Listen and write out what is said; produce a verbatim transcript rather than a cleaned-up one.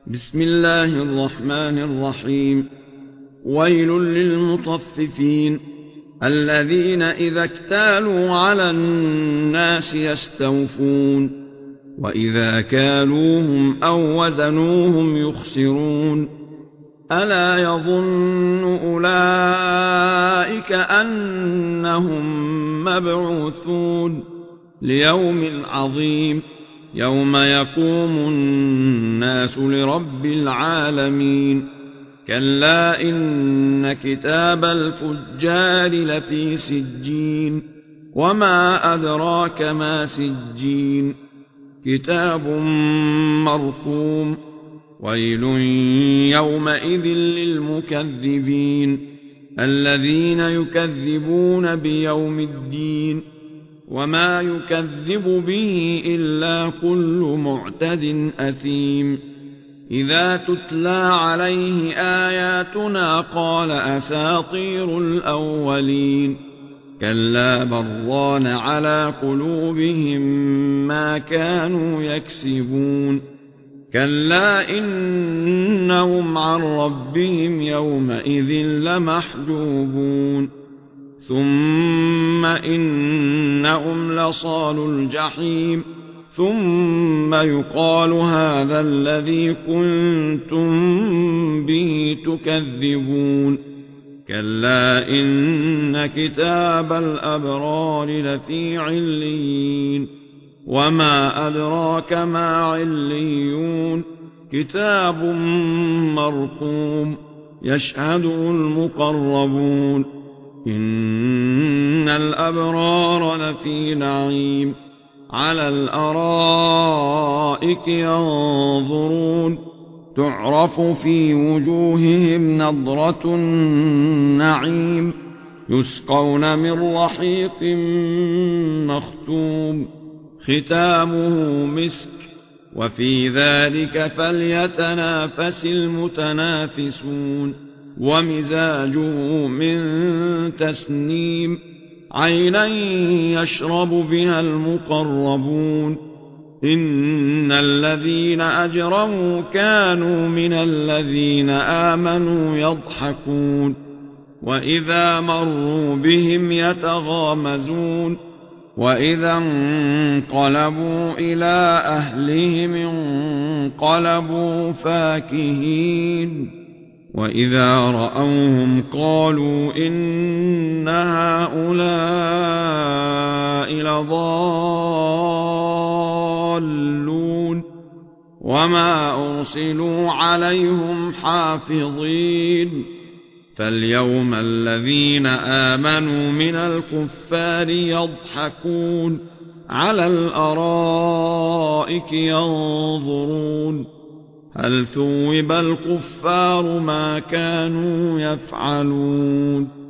بسم الله الرحمن الرحيم. ويل للمطففين الذين إذا اكتالوا على الناس يستوفون وإذا كالوهم أو وزنوهم يخسرون. ألا يظن أولئك أنهم مبعوثون ليوم عظيم يوم يقوم الناس لرب العالمين. كلا إن كتاب الفجار لفي سجين وما أدراك ما سجين كتاب مرقوم. ويل يومئذ للمكذبين الذين يكذبون بيوم الدين وما يكذب به إلا كل معتد أثيم. إذا تتلى عليه آياتنا قال أساطير الأولين. كلا بران على قلوبهم ما كانوا يكسبون. كلا إنهم عن ربهم يومئذ لمحجوبون. ثم إنهم لصالو الجحيم ثم يقال هذا الذي كنتم به تكذبون. كلا إن كتاب الأبرار لفي عليين وما أدراك ما عليون كتاب مرقوم يشهده المقربون. إن الأبرار لفي نعيم على الأرائك ينظرون تعرف في وجوههم نضرة النعيم يسقون من رحيق مختوم ختامه مسك وفي ذلك فليتنافس المتنافسون. ومزاجه من تسنيم عينا يشرب بها المقربون. إن الذين أجرموا كانوا من الذين آمنوا يضحكون وإذا مروا بهم يتغامزون. وإذا انقلبوا إلى أهلهم انقلبوا فاكهين. وإذا رأوهم قالوا إن هؤلاء لضالون وما أرسلوا عليهم حافظين. فاليوم الذين آمنوا من الكفار يضحكون على الأرائك ينظرون هل ثوب الكفار ما كانوا يفعلون.